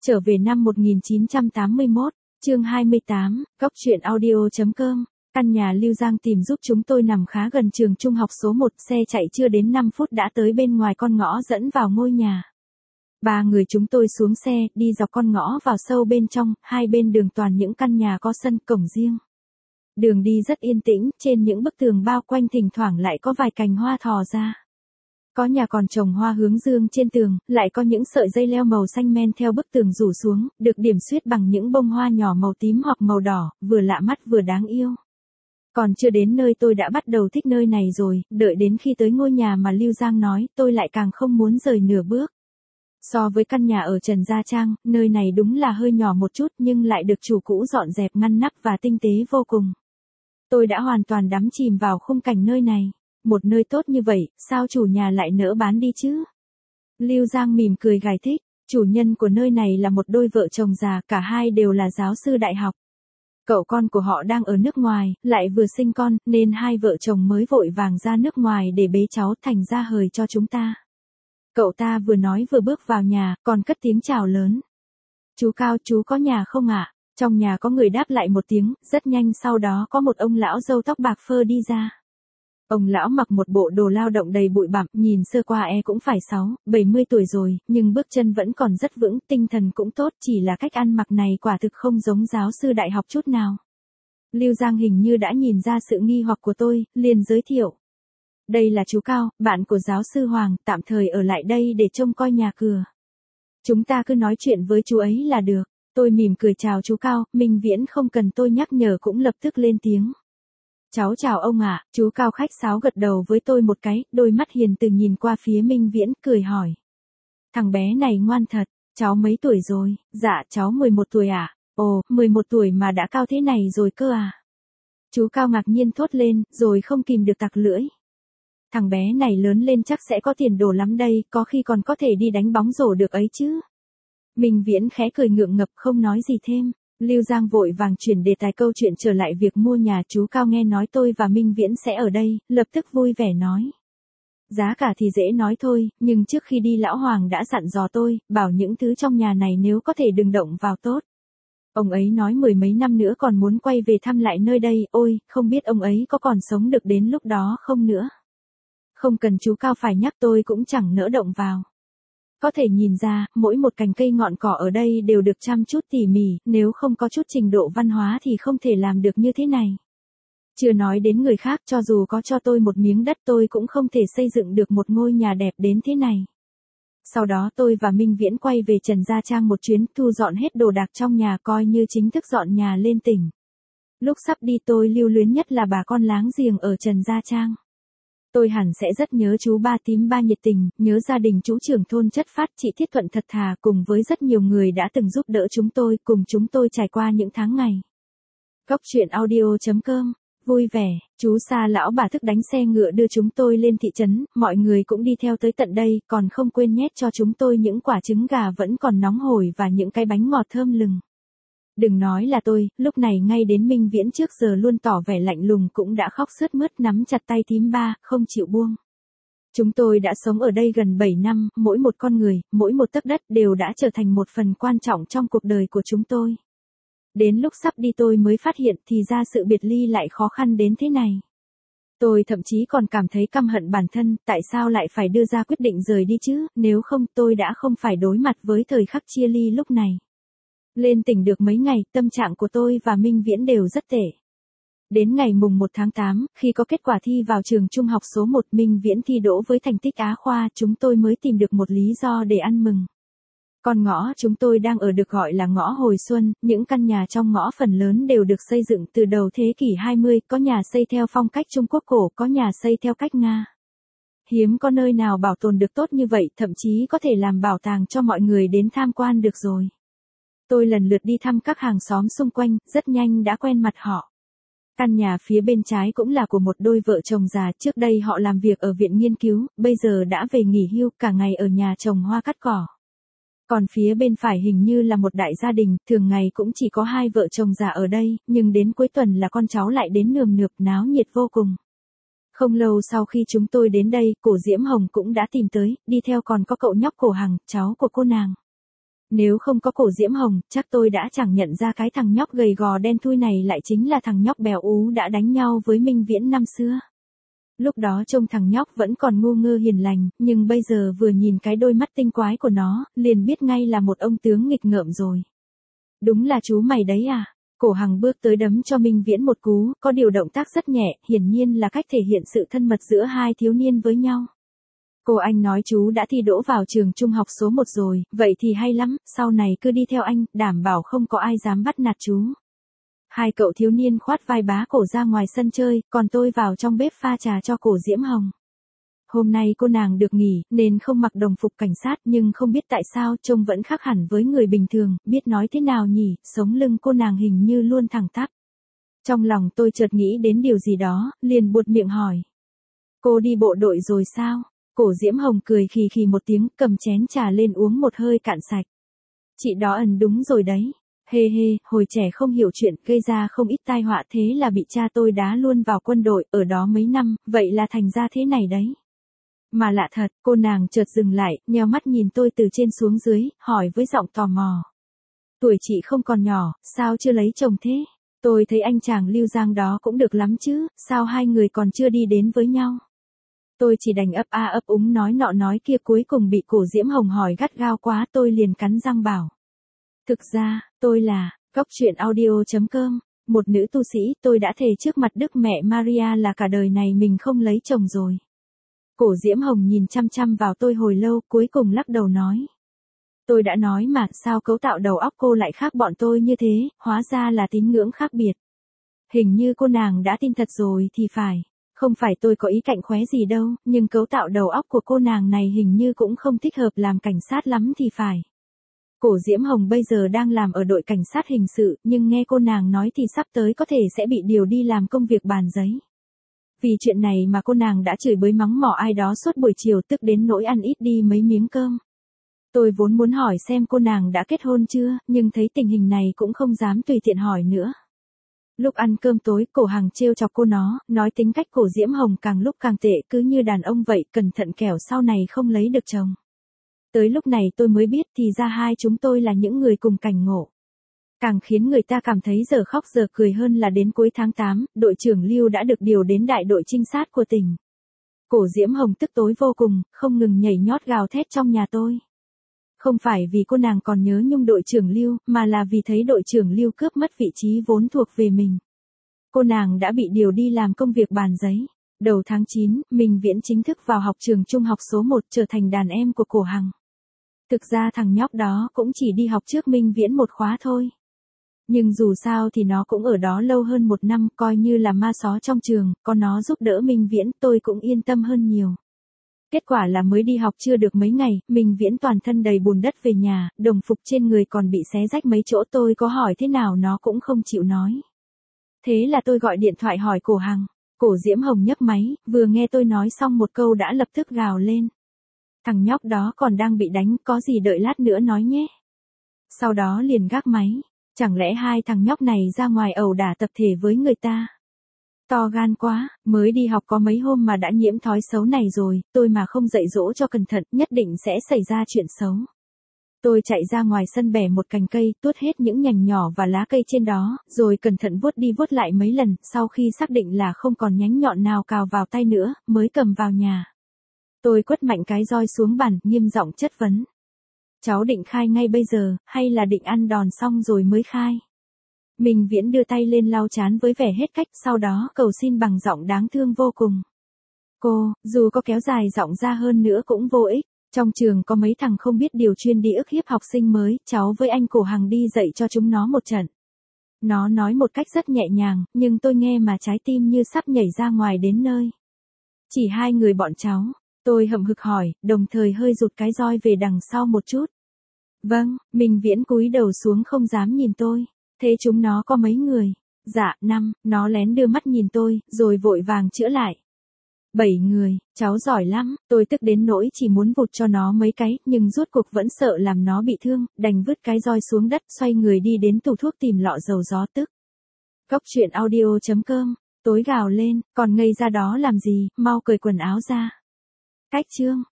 Trở về năm 1981, chương 28, Cóc truyện audio.com. Căn nhà Lưu Giang tìm giúp chúng tôi nằm khá gần trường trung học số 1, xe chạy chưa đến 5 phút đã tới bên ngoài con ngõ dẫn vào ngôi nhà. Ba người chúng tôi xuống xe, đi dọc con ngõ vào sâu bên trong, hai bên đường toàn những căn nhà có sân cổng riêng. Đường đi rất yên tĩnh, trên những bức tường bao quanh thỉnh thoảng lại có vài cành hoa thò ra. Có nhà còn trồng hoa hướng dương trên tường, lại có những sợi dây leo màu xanh men theo bức tường rủ xuống, được điểm xuyết bằng những bông hoa nhỏ màu tím hoặc màu đỏ, vừa lạ mắt vừa đáng yêu. Còn chưa đến nơi tôi đã bắt đầu thích nơi này rồi, đợi đến khi tới ngôi nhà mà Lưu Giang nói, tôi lại càng không muốn rời nửa bước. So với căn nhà ở Trần Gia Trang, nơi này đúng là hơi nhỏ một chút nhưng lại được chủ cũ dọn dẹp ngăn nắp và tinh tế vô cùng. Tôi đã hoàn toàn đắm chìm vào khung cảnh nơi này. Một nơi tốt như vậy, sao chủ nhà lại nỡ bán đi chứ? Lưu Giang mỉm cười giải thích, chủ nhân của nơi này là một đôi vợ chồng già, cả hai đều là giáo sư đại học. Cậu con của họ đang ở nước ngoài, lại vừa sinh con, nên hai vợ chồng mới vội vàng ra nước ngoài để bế cháu, thành ra hời cho chúng ta. Cậu ta vừa nói vừa bước vào nhà, còn cất tiếng chào lớn. Chú Cao, chú có nhà không ạ? Trong nhà có người đáp lại một tiếng, rất nhanh sau đó có một ông lão râu tóc bạc phơ đi ra. Ông lão mặc một bộ đồ lao động đầy bụi bặm, nhìn sơ qua cũng phải 70 tuổi rồi, nhưng bước chân vẫn còn rất vững, tinh thần cũng tốt, chỉ là cách ăn mặc này quả thực không giống giáo sư đại học chút nào. Lưu Giang hình như đã nhìn ra sự nghi hoặc của tôi, liền giới thiệu. Đây là chú Cao, bạn của giáo sư Hoàng, tạm thời ở lại đây để trông coi nhà cửa. Chúng ta cứ nói chuyện với chú ấy là được. Tôi mỉm cười chào chú Cao, Minh Viễn không cần tôi nhắc nhở cũng lập tức lên tiếng. Cháu chào ông ạ, chú Cao khách sáo gật đầu với tôi một cái, đôi mắt hiền từ nhìn qua phía Minh Viễn, cười hỏi. Thằng bé này ngoan thật, cháu mấy tuổi rồi? Dạ cháu 11 tuổi ạ. Ồ, 11 tuổi mà đã cao thế này rồi cơ à? Chú Cao ngạc nhiên thốt lên, rồi không kìm được tặc lưỡi. Thằng bé này lớn lên chắc sẽ có tiền đồ lắm đây, có khi còn có thể đi đánh bóng rổ được ấy chứ. Minh Viễn khẽ cười ngượng ngập không nói gì thêm. Lưu Giang vội vàng chuyển đề tài câu chuyện trở lại việc mua nhà. Chú Cao nghe nói tôi và Minh Viễn sẽ ở đây, lập tức vui vẻ nói. Giá cả thì dễ nói thôi, nhưng trước khi đi lão Hoàng đã dặn dò tôi, bảo những thứ trong nhà này nếu có thể đừng động vào tốt. Ông ấy nói 10 mấy năm nữa còn muốn quay về thăm lại nơi đây, ôi, không biết ông ấy có còn sống được đến lúc đó không nữa. Không cần chú Cao phải nhắc tôi cũng chẳng nỡ động vào. Có thể nhìn ra, mỗi một cành cây ngọn cỏ ở đây đều được chăm chút tỉ mỉ, nếu không có chút trình độ văn hóa thì không thể làm được như thế này. Chưa nói đến người khác, cho dù có cho tôi một miếng đất tôi cũng không thể xây dựng được một ngôi nhà đẹp đến thế này. Sau đó tôi và Minh Viễn quay về Trần Gia Trang một chuyến, thu dọn hết đồ đạc trong nhà coi như chính thức dọn nhà lên tỉnh. Lúc sắp đi tôi lưu luyến nhất là bà con láng giềng ở Trần Gia Trang. Tôi hẳn sẽ rất nhớ chú Ba Tím Ba nhiệt tình, nhớ gia đình chú trưởng thôn chất phác, chị Thiết Thuận thật thà cùng với rất nhiều người đã từng giúp đỡ chúng tôi, cùng chúng tôi trải qua những tháng ngày. Cóc truyện audio.com. Vui vẻ, chú Sa lão bà thức đánh xe ngựa đưa chúng tôi lên thị trấn, mọi người cũng đi theo tới tận đây, còn không quên nhét cho chúng tôi những quả trứng gà vẫn còn nóng hổi và những cái bánh ngọt thơm lừng. Đừng nói là tôi, lúc này ngay đến Minh Viễn trước giờ luôn tỏ vẻ lạnh lùng cũng đã khóc sướt mướt nắm chặt tay Thím Ba, không chịu buông. Chúng tôi đã sống ở đây gần 7 năm, mỗi một con người, mỗi một tấc đất đều đã trở thành một phần quan trọng trong cuộc đời của chúng tôi. Đến lúc sắp đi tôi mới phát hiện thì ra sự biệt ly lại khó khăn đến thế này. Tôi thậm chí còn cảm thấy căm hận bản thân, tại sao lại phải đưa ra quyết định rời đi chứ, nếu không tôi đã không phải đối mặt với thời khắc chia ly lúc này. Lên tỉnh được mấy ngày, tâm trạng của tôi và Minh Viễn đều rất tệ. Đến ngày mùng 1 tháng 8, khi có kết quả thi vào trường trung học số 1, Minh Viễn thi đỗ với thành tích Á khoa, chúng tôi mới tìm được một lý do để ăn mừng. Con ngõ chúng tôi đang ở được gọi là ngõ Hồi Xuân, những căn nhà trong ngõ phần lớn đều được xây dựng từ đầu thế kỷ 20, có nhà xây theo phong cách Trung Quốc cổ, có nhà xây theo cách Nga. Hiếm có nơi nào bảo tồn được tốt như vậy, thậm chí có thể làm bảo tàng cho mọi người đến tham quan được rồi. Tôi lần lượt đi thăm các hàng xóm xung quanh, rất nhanh đã quen mặt họ. Căn nhà phía bên trái cũng là của một đôi vợ chồng già, trước đây họ làm việc ở viện nghiên cứu, bây giờ đã về nghỉ hưu, cả ngày ở nhà trồng hoa cắt cỏ. Còn phía bên phải hình như là một đại gia đình, thường ngày cũng chỉ có hai vợ chồng già ở đây, nhưng đến cuối tuần là con cháu lại đến nườm nượp, náo nhiệt vô cùng. Không lâu sau khi chúng tôi đến đây, cổ Diễm Hồng cũng đã tìm tới, đi theo còn có cậu nhóc Cổ Hằng, cháu của cô nàng. Nếu không có Cổ Diễm Hồng, chắc tôi đã chẳng nhận ra cái thằng nhóc gầy gò đen thui này lại chính là thằng nhóc béo ú đã đánh nhau với Minh Viễn năm xưa. Lúc đó trông thằng nhóc vẫn còn ngu ngơ hiền lành, nhưng bây giờ vừa nhìn cái đôi mắt tinh quái của nó, liền biết ngay là một ông tướng nghịch ngợm rồi. Đúng là chú mày đấy à? Cổ Hằng bước tới đấm cho Minh Viễn một cú, có điều động tác rất nhẹ, hiển nhiên là cách thể hiện sự thân mật giữa hai thiếu niên với nhau. Cô anh nói chú đã thi đỗ vào trường trung học số 1 rồi, vậy thì hay lắm, sau này cứ đi theo anh, đảm bảo không có ai dám bắt nạt chú. Hai cậu thiếu niên khoát vai bá Cổ ra ngoài sân chơi, còn tôi vào trong bếp pha trà cho Cổ Diễm Hồng. Hôm nay cô nàng được nghỉ, nên không mặc đồng phục cảnh sát, nhưng không biết tại sao trông vẫn khác hẳn với người bình thường, biết nói thế nào nhỉ, sống lưng cô nàng hình như luôn thẳng tắp. Trong lòng tôi chợt nghĩ đến điều gì đó, liền buột miệng hỏi. Cô đi bộ đội rồi sao? Cổ Diễm Hồng cười khì khì một tiếng, cầm chén trà lên uống một hơi cạn sạch. Chị đó đúng rồi đấy. Hê hê, hồi trẻ không hiểu chuyện, gây ra không ít tai họa, thế là bị cha tôi đá luôn vào quân đội, ở đó mấy năm, vậy là thành ra thế này đấy. Mà lạ thật, cô nàng chợt dừng lại, nheo mắt nhìn tôi từ trên xuống dưới, hỏi với giọng tò mò. Tuổi chị không còn nhỏ, sao chưa lấy chồng thế? Tôi thấy anh chàng Lưu Giang đó cũng được lắm chứ, sao hai người còn chưa đi đến với nhau? Tôi chỉ đành ấp a ấp úng nói nọ nói kia, cuối cùng bị Cổ Diễm Hồng hỏi gắt gao quá, tôi liền cắn răng bảo. Thực ra, tôi là, Cóc Truyện Audio.com, một nữ tu sĩ, tôi đã thề trước mặt Đức Mẹ Maria là cả đời này mình không lấy chồng rồi. Cổ Diễm Hồng nhìn chăm chăm vào tôi hồi lâu, cuối cùng lắc đầu nói. Tôi đã nói mà, sao cấu tạo đầu óc cô lại khác bọn tôi như thế, hóa ra là tín ngưỡng khác biệt. Hình như cô nàng đã tin thật rồi thì phải. Không phải tôi có ý cạnh khóe gì đâu, nhưng cấu tạo đầu óc của cô nàng này hình như cũng không thích hợp làm cảnh sát lắm thì phải. Cổ Diễm Hồng bây giờ đang làm ở đội cảnh sát hình sự, nhưng nghe cô nàng nói thì sắp tới có thể sẽ bị điều đi làm công việc bàn giấy. Vì chuyện này mà cô nàng đã chửi bới mắng mỏ ai đó suốt buổi chiều, tức đến nỗi ăn ít đi mấy miếng cơm. Tôi vốn muốn hỏi xem cô nàng đã kết hôn chưa, nhưng thấy tình hình này cũng không dám tùy tiện hỏi nữa. Lúc ăn cơm tối, Cổ Hằng trêu chọc cô nó, nói tính cách Cổ Diễm Hồng càng lúc càng tệ, cứ như đàn ông vậy, cẩn thận kẻo sau này không lấy được chồng. Tới lúc này tôi mới biết thì ra hai chúng tôi là những người cùng cảnh ngộ. Càng khiến người ta cảm thấy giờ khóc giờ cười hơn là đến cuối tháng 8, đội trưởng Lưu đã được điều đến đại đội trinh sát của tỉnh. Cổ Diễm Hồng tức tối vô cùng, không ngừng nhảy nhót gào thét trong nhà tôi. Không phải vì cô nàng còn nhớ nhung đội trưởng Lưu, mà là vì thấy đội trưởng Lưu cướp mất vị trí vốn thuộc về mình. Cô nàng đã bị điều đi làm công việc bàn giấy. Đầu tháng 9, Minh Viễn chính thức vào học trường trung học số 1, trở thành đàn em của Cổ Hằng. Thực ra thằng nhóc đó cũng chỉ đi học trước Minh Viễn một khóa thôi. Nhưng dù sao thì nó cũng ở đó lâu hơn 1 năm, coi như là ma xó trong trường, có nó giúp đỡ Minh Viễn tôi cũng yên tâm hơn nhiều. Kết quả là mới đi học chưa được mấy ngày, Minh Viễn toàn thân đầy bùn đất về nhà, đồng phục trên người còn bị xé rách mấy chỗ, tôi có hỏi thế nào nó cũng không chịu nói. Thế là tôi gọi điện thoại hỏi Cổ Hằng. Cổ Diễm Hồng nhấc máy, vừa nghe tôi nói xong một câu đã lập tức gào lên. Thằng nhóc đó còn đang bị đánh, có gì đợi lát nữa nói nhé. Sau đó liền gác máy. Chẳng lẽ hai thằng nhóc này ra ngoài ẩu đả tập thể với người ta? To gan quá, mới đi học có mấy hôm mà đã nhiễm thói xấu này rồi, tôi mà không dạy dỗ cho cẩn thận, nhất định sẽ xảy ra chuyện xấu. Tôi chạy ra ngoài sân bẻ một cành cây, tuốt hết những nhành nhỏ và lá cây trên đó, rồi cẩn thận vuốt đi vuốt lại mấy lần, sau khi xác định là không còn nhánh nhọn nào cào vào tay nữa, mới cầm vào nhà. Tôi quất mạnh cái roi xuống bàn, nghiêm giọng chất vấn. Cháu định khai ngay bây giờ, hay là định ăn đòn xong rồi mới khai? Minh Viễn đưa tay lên lau trán với vẻ hết cách, sau đó cầu xin bằng giọng đáng thương vô cùng. Cô, dù có kéo dài giọng ra hơn nữa cũng vô ích. Trong trường có mấy thằng không biết điều chuyên đi ức hiếp học sinh mới, cháu với anh Cổ Hằng đi dạy cho chúng nó một trận. Nó nói một cách rất nhẹ nhàng, nhưng tôi nghe mà trái tim như sắp nhảy ra ngoài đến nơi. Chỉ hai người bọn cháu. Tôi hậm hực hỏi, đồng thời hơi rụt cái roi về đằng sau một chút. Vâng, Minh Viễn cúi đầu xuống không dám nhìn tôi. Thế chúng nó có mấy người? Dạ, 5, nó lén đưa mắt nhìn tôi, rồi vội vàng chữa lại. 7 người, cháu giỏi lắm, tôi tức đến nỗi chỉ muốn vụt cho nó mấy cái, nhưng rốt cuộc vẫn sợ làm nó bị thương, đành vứt cái roi xuống đất, xoay người đi đến tủ thuốc tìm lọ dầu gió tức. Cóc Truyện Audio.com, tối gào lên, còn ngây ra đó làm gì, mau cởi quần áo ra. Cách chương.